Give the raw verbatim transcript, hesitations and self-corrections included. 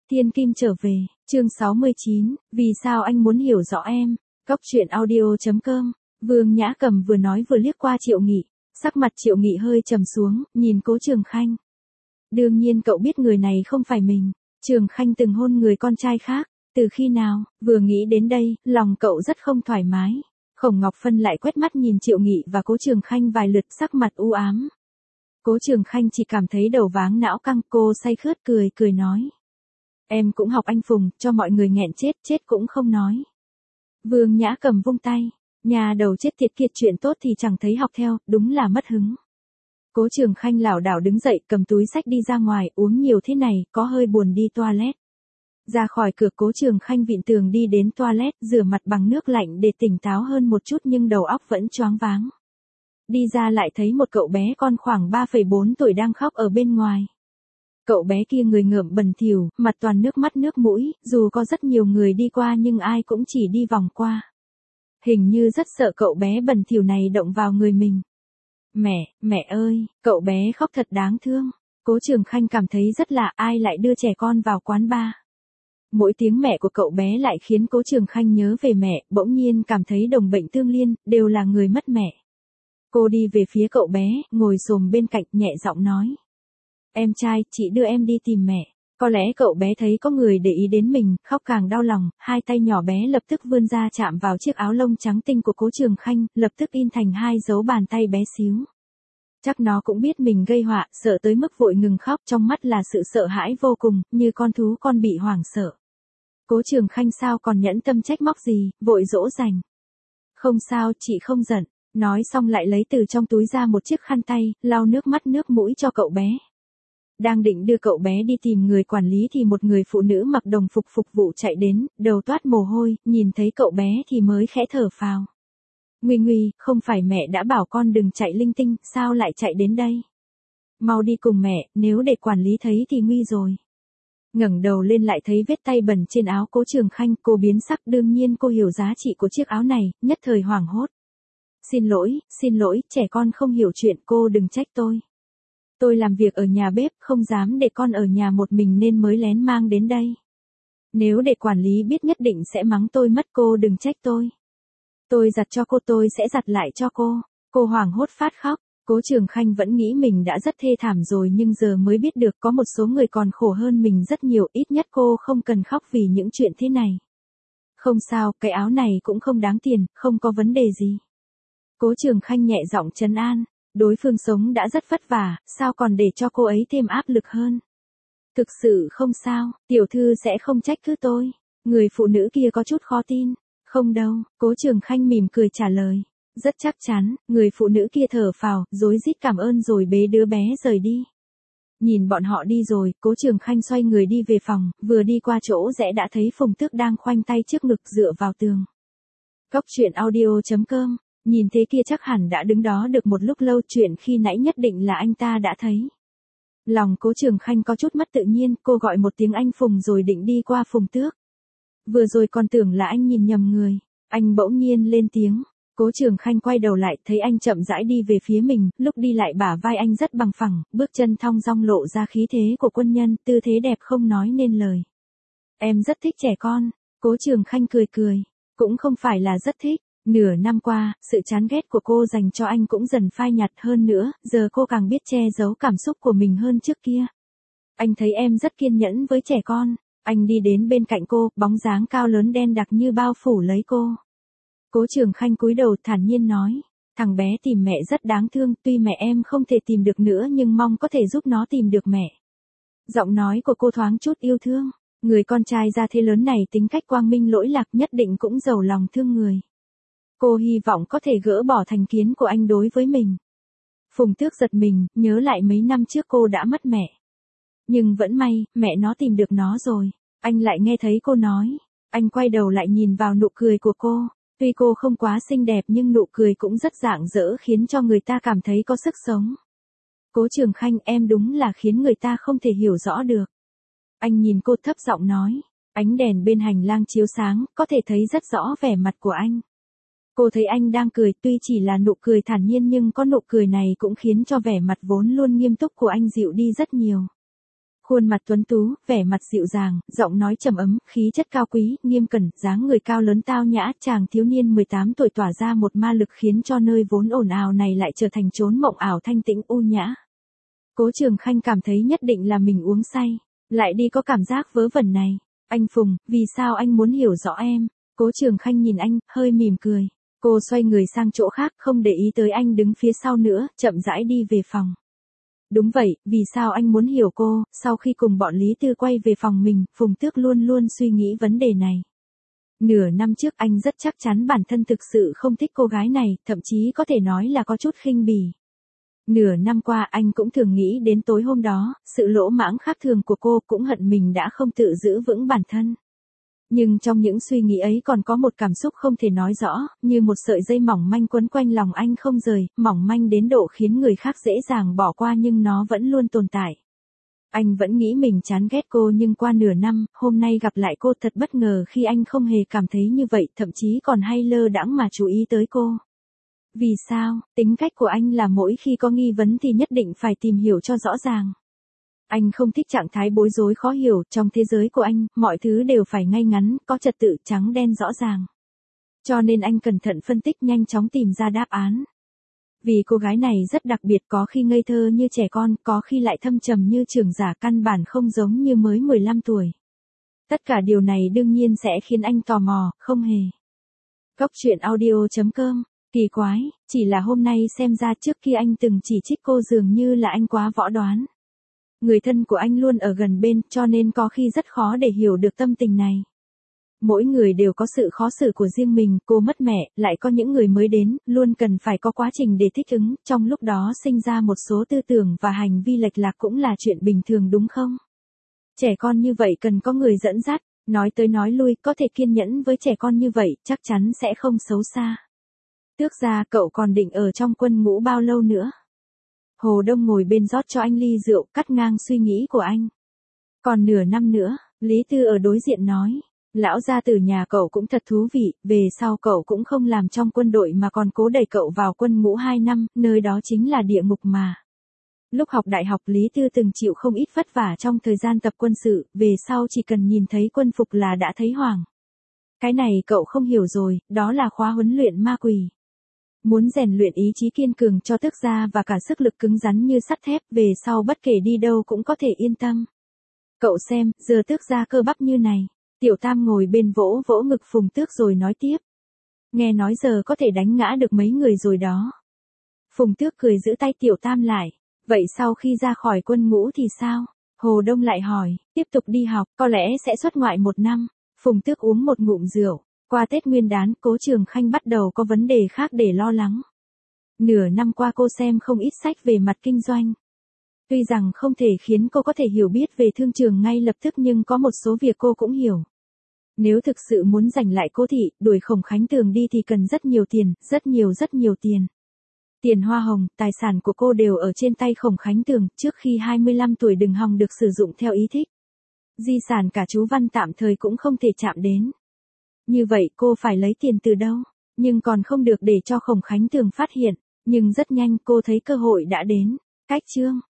Thiên Kim trở về, chương sáu mươi chín, vì sao anh muốn hiểu rõ em? Cốc truyện audio chấm com. Vương Nhã Cầm vừa nói vừa liếc qua Triệu Nghị, sắc mặt Triệu Nghị hơi trầm xuống, nhìn Cố Trường Khanh. Đương nhiên cậu biết người này không phải mình, Trường Khanh từng hôn người con trai khác, từ khi nào? Vừa nghĩ đến đây, lòng cậu rất không thoải mái. Khổng Ngọc Phân lại quét mắt nhìn Triệu Nghị và Cố Trường Khanh vài lượt, sắc mặt u ám. Cố Trường Khanh chỉ cảm thấy đầu váng não căng, cô say khướt cười cười nói. Em cũng học anh Phùng, cho mọi người nghẹn chết, chết cũng không nói. Vương Nhã Cầm vung tay, nhà đầu chết tiệt kiệt, chuyện tốt thì chẳng thấy học theo, đúng là mất hứng. Cố Trường Khanh lảo đảo đứng dậy, cầm túi xách đi ra ngoài, uống nhiều thế này, có hơi buồn đi toilet. Ra khỏi cửa, Cố Trường Khanh vịn tường đi đến toilet, rửa mặt bằng nước lạnh để tỉnh táo hơn một chút, nhưng đầu óc vẫn choáng váng. Đi ra lại thấy một cậu bé con khoảng ba phẩy bốn tuổi đang khóc ở bên ngoài. Cậu bé kia người ngợm bẩn thỉu, mặt toàn nước mắt nước mũi, dù có rất nhiều người đi qua nhưng ai cũng chỉ đi vòng qua. Hình như rất sợ cậu bé bẩn thỉu này động vào người mình. Mẹ, mẹ ơi, cậu bé khóc thật đáng thương. Cố Trường Khanh cảm thấy rất lạ, ai lại đưa trẻ con vào quán bar. Mỗi tiếng mẹ của cậu bé lại khiến Cố Trường Khanh nhớ về mẹ, bỗng nhiên cảm thấy đồng bệnh tương liên, đều là người mất mẹ. Cô đi về phía cậu bé, ngồi xổm bên cạnh, nhẹ giọng nói. Em trai, chị đưa em đi tìm mẹ. Có lẽ cậu bé thấy có người để ý đến mình, khóc càng đau lòng, hai tay nhỏ bé lập tức vươn ra chạm vào chiếc áo lông trắng tinh của Cố Trường Khanh, lập tức in thành hai dấu bàn tay bé xíu. Chắc nó cũng biết mình gây họa, sợ tới mức vội ngừng khóc, trong mắt là sự sợ hãi vô cùng, như con thú con bị hoảng sợ. Cố Trường Khanh sao còn nhẫn tâm trách móc gì, vội dỗ dành. Không sao, chị không giận. Nói xong lại lấy từ trong túi ra một chiếc khăn tay, lau nước mắt nước mũi cho cậu bé. Đang định đưa cậu bé đi tìm người quản lý thì một người phụ nữ mặc đồng phục phục vụ chạy đến, đầu toát mồ hôi, nhìn thấy cậu bé thì mới khẽ thở phào. Nguy nguy, không phải mẹ đã bảo con đừng chạy linh tinh, sao lại chạy đến đây? Mau đi cùng mẹ, nếu để quản lý thấy thì nguy rồi. Ngẩng đầu lên lại thấy vết tay bẩn trên áo Cố Trường Khanh, cô biến sắc, đương nhiên cô hiểu giá trị của chiếc áo này, nhất thời hoảng hốt. Xin lỗi, xin lỗi, trẻ con không hiểu chuyện, cô đừng trách tôi. Tôi làm việc ở nhà bếp, không dám để con ở nhà một mình nên mới lén mang đến đây. Nếu để quản lý biết nhất định sẽ mắng tôi mất, cô đừng trách tôi. Tôi giặt cho cô, tôi sẽ giặt lại cho cô. Cô hoảng hốt phát khóc. Cố Trường Khanh vẫn nghĩ mình đã rất thê thảm rồi nhưng giờ mới biết được có một số người còn khổ hơn mình rất nhiều, ít nhất cô không cần khóc vì những chuyện thế này. Không sao, cái áo này cũng không đáng tiền, không có vấn đề gì. Cố Trường Khanh nhẹ giọng trấn an, đối phương sống đã rất vất vả, sao còn để cho cô ấy thêm áp lực hơn. Thực sự không sao, tiểu thư sẽ không trách cứ tôi. Người phụ nữ kia có chút khó tin. Không đâu, Cố Trường Khanh mỉm cười trả lời. Rất chắc chắn, người phụ nữ kia thở phào, rối rít cảm ơn rồi bế đứa bé rời đi. Nhìn bọn họ đi rồi, Cố Trường Khanh xoay người đi về phòng, vừa đi qua chỗ rẽ đã thấy Phùng Tước đang khoanh tay trước ngực dựa vào tường. Cốc truyện audio chấm com. Nhìn thế kia chắc hẳn đã đứng đó được một lúc lâu, chuyện khi nãy nhất định là anh ta đã thấy. Lòng Cố Trường Khanh có chút mất tự nhiên, cô gọi một tiếng anh Phùng rồi định đi qua Phùng Tước. Vừa rồi còn tưởng là anh nhìn nhầm người, anh bỗng nhiên lên tiếng. Cố Trường Khanh quay đầu lại, thấy anh chậm rãi đi về phía mình, lúc đi lại bả vai anh rất bằng phẳng, bước chân thong dong lộ ra khí thế của quân nhân, tư thế đẹp không nói nên lời. Em rất thích trẻ con. Cố Trường Khanh cười cười, cũng không phải là rất thích. Nửa năm qua, sự chán ghét của cô dành cho anh cũng dần phai nhạt hơn nữa, giờ cô càng biết che giấu cảm xúc của mình hơn trước kia. Anh thấy em rất kiên nhẫn với trẻ con. Anh đi đến bên cạnh cô, bóng dáng cao lớn đen đặc như bao phủ lấy cô. Cố Trường Khanh cúi đầu thản nhiên nói, thằng bé tìm mẹ rất đáng thương, tuy mẹ em không thể tìm được nữa nhưng mong có thể giúp nó tìm được mẹ. Giọng nói của cô thoáng chút yêu thương, người con trai ra thế lớn này tính cách quang minh lỗi lạc, nhất định cũng giàu lòng thương người. Cô hy vọng có thể gỡ bỏ thành kiến của anh đối với mình. Phùng Tước giật mình, nhớ lại mấy năm trước cô đã mất mẹ. Nhưng vẫn may, mẹ nó tìm được nó rồi. Anh lại nghe thấy cô nói. Anh quay đầu lại nhìn vào nụ cười của cô. Tuy cô không quá xinh đẹp nhưng nụ cười cũng rất rạng rỡ khiến cho người ta cảm thấy có sức sống. Cố Trường Khanh, em đúng là khiến người ta không thể hiểu rõ được. Anh nhìn cô thấp giọng nói. Ánh đèn bên hành lang chiếu sáng, có thể thấy rất rõ vẻ mặt của anh. Cô thấy anh đang cười, tuy chỉ là nụ cười thản nhiên nhưng có nụ cười này cũng khiến cho vẻ mặt vốn luôn nghiêm túc của anh dịu đi rất nhiều. Khuôn mặt tuấn tú, vẻ mặt dịu dàng, giọng nói trầm ấm, khí chất cao quý, nghiêm cẩn, dáng người cao lớn tao nhã, chàng thiếu niên mười tám tuổi tỏa ra một ma lực khiến cho nơi vốn ồn ào này lại trở thành chốn mộng ảo thanh tĩnh u nhã. Cố Trường Khanh cảm thấy nhất định là mình uống say, lại đi có cảm giác vớ vẩn này. Anh Phùng, vì sao anh muốn hiểu rõ em? Cố Trường Khanh nhìn anh, hơi mỉm cười. Cô xoay người sang chỗ khác, không để ý tới anh đứng phía sau nữa, chậm rãi đi về phòng. Đúng vậy, vì sao anh muốn hiểu cô? Sau khi cùng bọn Lý Tư quay về phòng mình, Phùng Tước luôn luôn suy nghĩ vấn đề này. Nửa năm trước anh rất chắc chắn bản thân thực sự không thích cô gái này, thậm chí có thể nói là có chút khinh bỉ. Nửa năm qua anh cũng thường nghĩ đến tối hôm đó, sự lỗ mãng khác thường của cô, cũng hận mình đã không tự giữ vững bản thân. Nhưng trong những suy nghĩ ấy còn có một cảm xúc không thể nói rõ, như một sợi dây mỏng manh quấn quanh lòng anh không rời, mỏng manh đến độ khiến người khác dễ dàng bỏ qua nhưng nó vẫn luôn tồn tại. Anh vẫn nghĩ mình chán ghét cô nhưng qua nửa năm, hôm nay gặp lại cô thật bất ngờ khi anh không hề cảm thấy như vậy, thậm chí còn hay lơ đãng mà chú ý tới cô. Vì sao? Tính cách của anh là mỗi khi có nghi vấn thì nhất định phải tìm hiểu cho rõ ràng. Anh không thích trạng thái bối rối khó hiểu, trong thế giới của anh, mọi thứ đều phải ngay ngắn, có trật tự, trắng đen rõ ràng. Cho nên anh cẩn thận phân tích, nhanh chóng tìm ra đáp án. Vì cô gái này rất đặc biệt, có khi ngây thơ như trẻ con, có khi lại thâm trầm như trưởng giả, căn bản không giống như mới mười lăm tuổi. Tất cả điều này đương nhiên sẽ khiến anh tò mò, không hề. Cốc truyện audio chấm com. Kỳ quái, chỉ là hôm nay xem ra trước khi anh từng chỉ trích cô dường như là anh quá võ đoán. Người thân của anh luôn ở gần bên, cho nên có khi rất khó để hiểu được tâm tình này. Mỗi người đều có sự khó xử của riêng mình, cô mất mẹ, lại có những người mới đến, luôn cần phải có quá trình để thích ứng, trong lúc đó sinh ra một số tư tưởng và hành vi lệch lạc cũng là chuyện bình thường đúng không? Trẻ con như vậy cần có người dẫn dắt, nói tới nói lui, có thể kiên nhẫn với trẻ con như vậy, chắc chắn sẽ không xấu xa. Tước gia, cậu còn định ở trong quân ngũ bao lâu nữa? Hồ Đông ngồi bên rót cho anh ly rượu, cắt ngang suy nghĩ của anh. Còn nửa năm nữa, Lý Tư ở đối diện nói. Lão gia tử nhà cậu cũng thật thú vị, về sau cậu cũng không làm trong quân đội mà còn cố đẩy cậu vào quân ngũ hai năm, nơi đó chính là địa ngục mà. Lúc học đại học Lý Tư từng chịu không ít vất vả trong thời gian tập quân sự, về sau chỉ cần nhìn thấy quân phục là đã thấy hoảng. Cái này cậu không hiểu rồi, đó là khóa huấn luyện ma quỷ. Muốn rèn luyện ý chí kiên cường cho Tước gia và cả sức lực cứng rắn như sắt thép, về sau bất kể đi đâu cũng có thể yên tâm. Cậu xem, giờ Tước gia cơ bắp như này. Tiểu Tam ngồi bên vỗ vỗ ngực Phùng Tước rồi nói tiếp. Nghe nói giờ có thể đánh ngã được mấy người rồi đó. Phùng Tước cười giữ tay Tiểu Tam lại. Vậy sau khi ra khỏi quân ngũ thì sao? Hồ Đông lại hỏi, tiếp tục đi học, có lẽ sẽ xuất ngoại một năm. Phùng Tước uống một ngụm rượu. Qua Tết Nguyên đán, Cố Trường Khanh bắt đầu có vấn đề khác để lo lắng. Nửa năm qua cô xem không ít sách về mặt kinh doanh. Tuy rằng không thể khiến cô có thể hiểu biết về thương trường ngay lập tức nhưng có một số việc cô cũng hiểu. Nếu thực sự muốn giành lại Cố thị, đuổi Khổng Khánh Tường đi thì cần rất nhiều tiền, rất nhiều rất nhiều tiền. Tiền hoa hồng, tài sản của cô đều ở trên tay Khổng Khánh Tường, trước khi hai mươi lăm tuổi đừng hòng được sử dụng theo ý thích. Di sản cả chú Văn tạm thời cũng không thể chạm đến. Như vậy cô phải lấy tiền từ đâu? Nhưng còn không được để cho Khổng Khánh Tường phát hiện. Nhưng rất nhanh cô thấy cơ hội đã đến. Cách chương